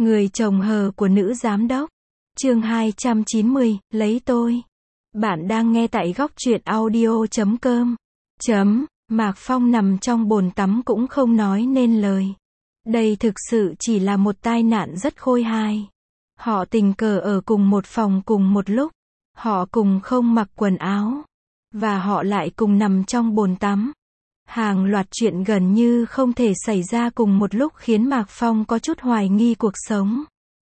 Người chồng hờ của nữ giám đốc. Chương 290, lấy tôi. Bạn đang nghe tại góc truyện audio.com. Mạc Phong nằm trong bồn tắm cũng không nói nên lời. Đây thực sự chỉ là một tai nạn rất khôi hài. Họ tình cờ ở cùng một phòng cùng một lúc. Họ cùng không mặc quần áo. Và họ lại cùng nằm trong bồn tắm. Hàng loạt chuyện gần như không thể xảy ra cùng một lúc khiến Mạc Phong có chút hoài nghi cuộc sống.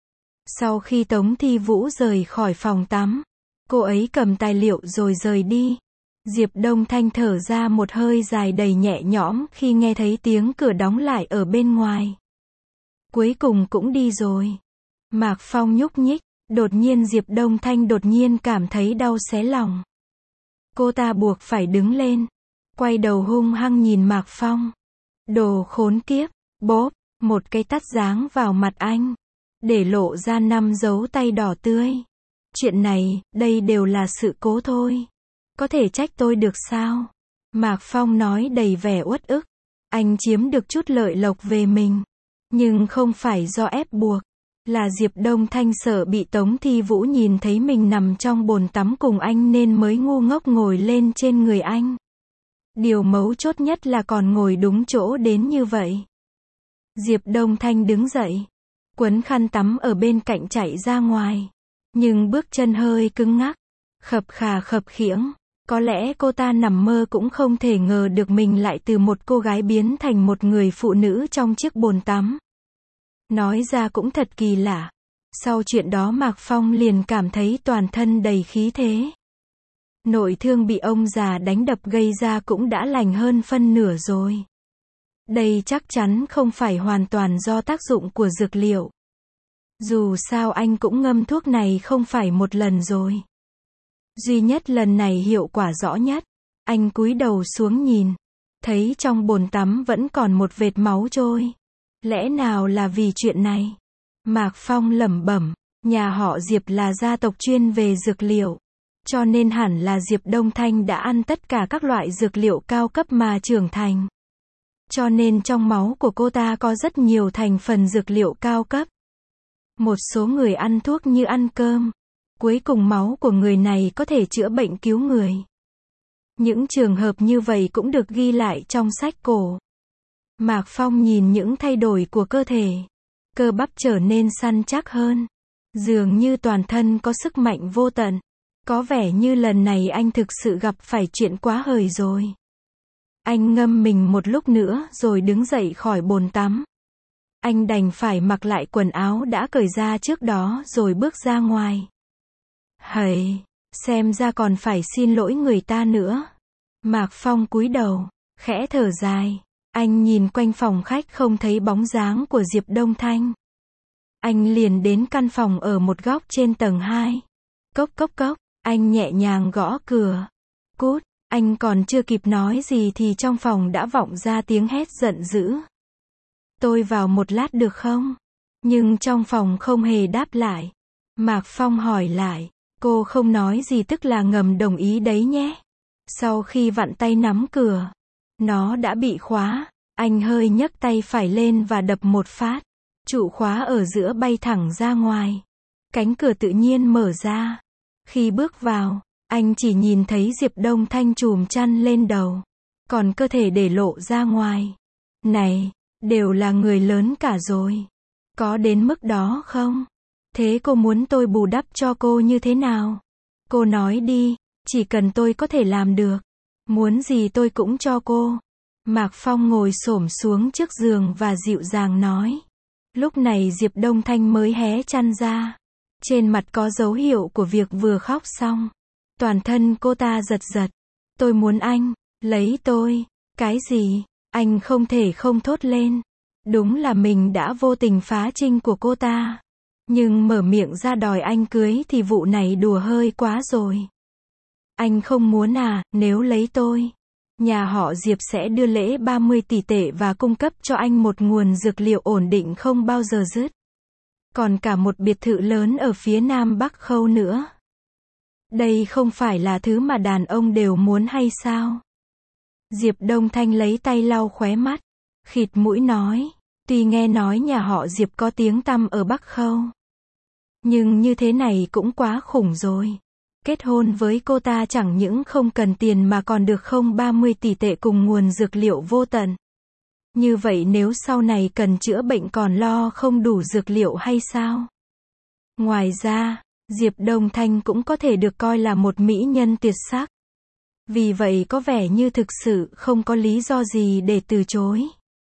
Sau khi Tống Thi Vũ rời khỏi phòng tắm, cô ấy cầm tài liệu rồi rời đi. Diệp Đông Thanh thở ra một hơi dài đầy nhẹ nhõm khi nghe thấy tiếng cửa đóng lại ở bên ngoài. Cuối cùng cũng đi rồi. Mạc Phong nhúc nhích, đột nhiên Diệp Đông Thanh đột nhiên cảm thấy đau xé lòng. Cô ta buộc phải đứng lên, quay đầu hung hăng nhìn Mạc Phong. Đồ khốn kiếp, bốp, một cái tát giáng vào mặt anh, để lộ ra 5 dấu tay đỏ tươi. Chuyện này, đây đều là sự cố thôi. Có thể trách tôi được sao? Mạc Phong nói đầy vẻ uất ức. Anh chiếm được chút lợi lộc về mình. Nhưng không phải do ép buộc. Là Diệp Đông Thanh sợ bị Tống Thi Vũ nhìn thấy mình nằm trong bồn tắm cùng anh nên mới ngu ngốc ngồi lên trên người anh. Điều mấu chốt nhất là còn ngồi đúng chỗ đến như vậy. Diệp Đông Thanh đứng dậy, quấn khăn tắm ở bên cạnh chạy ra ngoài. Nhưng bước chân hơi cứng ngắc, khập khà khập khiễng. Có lẽ cô ta nằm mơ cũng không thể ngờ được mình lại từ một cô gái biến thành một người phụ nữ trong chiếc bồn tắm. Nói ra cũng thật kỳ lạ. Sau chuyện đó Mạc Phong liền cảm thấy toàn thân đầy khí thế. Nội thương bị ông già đánh đập gây ra cũng đã lành hơn phân nửa rồi. Đây chắc chắn không phải hoàn toàn do tác dụng của dược liệu. Dù sao anh cũng ngâm thuốc này không phải một lần rồi. Duy nhất lần này hiệu quả rõ nhất. Anh cúi đầu xuống nhìn, thấy trong bồn tắm vẫn còn một vệt máu trôi. Lẽ nào là vì chuyện này? Mạc Phong lẩm bẩm, nhà họ Diệp là gia tộc chuyên về dược liệu. Cho nên hẳn là Diệp Đông Thanh đã ăn tất cả các loại dược liệu cao cấp mà trưởng thành. Cho nên trong máu của cô ta có rất nhiều thành phần dược liệu cao cấp. Một số người ăn thuốc như ăn cơm. Cuối cùng máu của người này có thể chữa bệnh cứu người. Những trường hợp như vậy cũng được ghi lại trong sách cổ. Mạc Phong nhìn những thay đổi của cơ thể. Cơ bắp trở nên săn chắc hơn. Dường như toàn thân có sức mạnh vô tận. Có vẻ như lần này anh thực sự gặp phải chuyện quá hời rồi. Anh ngâm mình một lúc nữa rồi đứng dậy khỏi bồn tắm. Anh đành phải mặc lại quần áo đã cởi ra trước đó rồi bước ra ngoài. Hầy, xem ra còn phải xin lỗi người ta nữa. Mạc Phong cúi đầu, khẽ thở dài. Anh nhìn quanh phòng khách không thấy bóng dáng của Diệp Đông Thanh. Anh liền đến căn phòng ở một góc trên tầng 2. Cốc cốc cốc, anh nhẹ nhàng gõ cửa. Cút, anh còn chưa kịp nói gì thì trong phòng đã vọng ra tiếng hét giận dữ. Tôi vào một lát được không? Nhưng trong phòng không hề đáp lại. Mạc Phong hỏi lại. Cô không nói gì tức là ngầm đồng ý đấy nhé. Sau khi vặn tay nắm cửa, nó đã bị khóa. Anh hơi nhấc tay phải lên và đập một phát. Trụ khóa ở giữa bay thẳng ra ngoài. Cánh cửa tự nhiên mở ra. Khi bước vào, anh chỉ nhìn thấy Diệp Đông Thanh chùm chăn lên đầu. Còn cơ thể để lộ ra ngoài. Này, đều là người lớn cả rồi. Có đến mức đó không? Thế cô muốn tôi bù đắp cho cô như thế nào? Cô nói đi, chỉ cần tôi có thể làm được. Muốn gì tôi cũng cho cô. Mạc Phong ngồi xổm xuống trước giường và dịu dàng nói. Lúc này Diệp Đông Thanh mới hé chăn ra. Trên mặt có dấu hiệu của việc vừa khóc xong. Toàn thân cô ta giật giật. Tôi muốn anh, lấy tôi. Cái gì? Anh không thể không thốt lên. Đúng là mình đã vô tình phá trinh của cô ta. Nhưng mở miệng ra đòi anh cưới thì vụ này đùa hơi quá rồi. Anh không muốn à, nếu lấy tôi. Nhà họ Diệp sẽ đưa lễ 30 tỷ tệ và cung cấp cho anh một nguồn dược liệu ổn định không bao giờ dứt. Còn cả một biệt thự lớn ở phía Nam Bắc Khâu nữa. Đây không phải là thứ mà đàn ông đều muốn hay sao? Diệp Đông Thanh lấy tay lau khóe mắt. Khịt mũi nói. Tuy nghe nói nhà họ Diệp có tiếng tăm ở Bắc Khâu, nhưng như thế này cũng quá khủng rồi. Kết hôn với cô ta chẳng những không cần tiền mà còn được không 30 tỷ tệ cùng nguồn dược liệu vô tận. Như vậy nếu sau này cần chữa bệnh còn lo không đủ dược liệu hay sao? Ngoài ra, Diệp Đông Thanh cũng có thể được coi là một mỹ nhân tuyệt sắc. Vì vậy có vẻ như thực sự không có lý do gì để từ chối.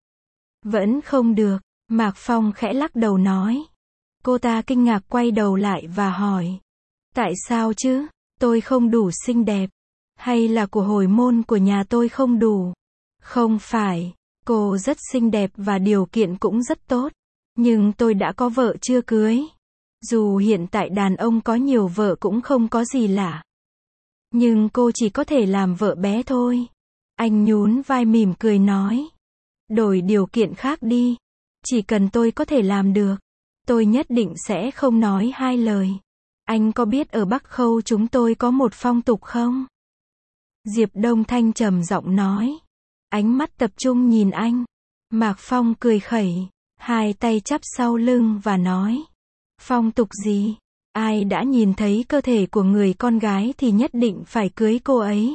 Vẫn không được, Mạc Phong khẽ lắc đầu nói. Cô ta kinh ngạc quay đầu lại và hỏi. Tại sao chứ? Tôi không đủ xinh đẹp? Hay là của hồi môn của nhà tôi không đủ? Không phải, cô rất xinh đẹp và điều kiện cũng rất tốt. Nhưng tôi đã có vợ chưa cưới. Dù hiện tại đàn ông có nhiều vợ cũng không có gì lạ. Nhưng cô chỉ có thể làm vợ bé thôi. Anh nhún vai mỉm cười nói. Đổi điều kiện khác đi. Chỉ cần tôi có thể làm được, tôi nhất định sẽ không nói hai lời. Anh có biết ở Bắc Khâu chúng tôi có một phong tục không? Diệp Đông Thanh trầm giọng nói. Ánh mắt tập trung nhìn anh. Mạc Phong cười khẩy, hai tay chắp sau lưng và nói. Phong tục gì? Ai đã nhìn thấy cơ thể của người con gái thì nhất định phải cưới cô ấy.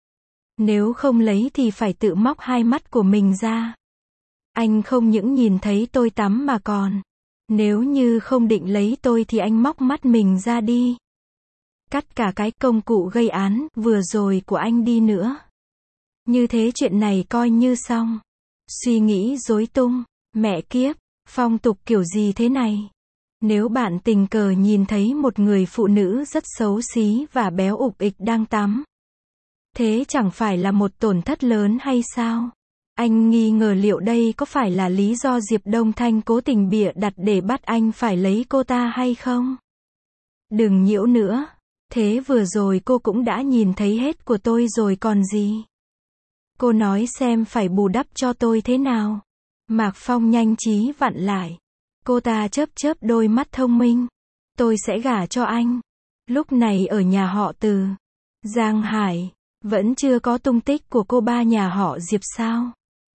Nếu không lấy thì phải tự móc hai mắt của mình ra. Anh không những nhìn thấy tôi tắm mà còn. Nếu như không định lấy tôi thì anh móc mắt mình ra đi. Cắt cả cái công cụ gây án vừa rồi của anh đi nữa. Như thế chuyện này coi như xong. Suy nghĩ rối tung. Mẹ kiếp, phong tục kiểu gì thế này? Nếu bạn tình cờ nhìn thấy một người phụ nữ rất xấu xí và béo ục ịch đang tắm, thế chẳng phải là một tổn thất lớn hay sao? Anh nghi ngờ liệu đây có phải là lý do Diệp Đông Thanh cố tình bịa đặt để bắt anh phải lấy cô ta hay không? Đừng nhiễu nữa. Thế vừa rồi cô cũng đã nhìn thấy hết của tôi rồi còn gì? Cô nói xem phải bù đắp cho tôi thế nào? Mạc Phong nhanh trí vặn lại. Cô ta chớp chớp đôi mắt thông minh. Tôi sẽ gả cho anh. Lúc này ở nhà họ Từ, Giang Hải, vẫn chưa có tung tích của cô ba nhà họ Diệp sao?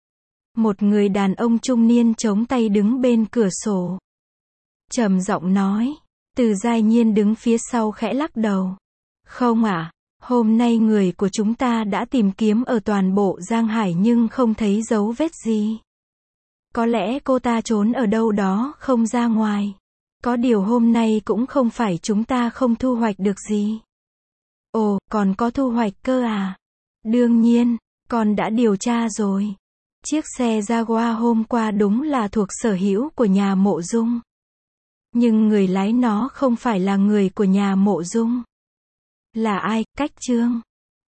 Một người đàn ông trung niên chống tay đứng bên cửa sổ. Trầm giọng nói. Từ Giai Nhiên đứng phía sau khẽ lắc đầu. Không ạ, hôm nay người của chúng ta đã tìm kiếm ở toàn bộ Giang Hải nhưng không thấy dấu vết gì. Có lẽ cô ta trốn ở đâu đó không ra ngoài. Có điều hôm nay cũng không phải chúng ta không thu hoạch được gì. Ồ, còn có thu hoạch cơ à? Đương nhiên, con đã điều tra rồi. Chiếc xe Jaguar hôm qua đúng là thuộc sở hữu của nhà Mộ Dung. Nhưng người lái nó không phải là người của nhà Mộ Dung. Là ai? Cách Trương.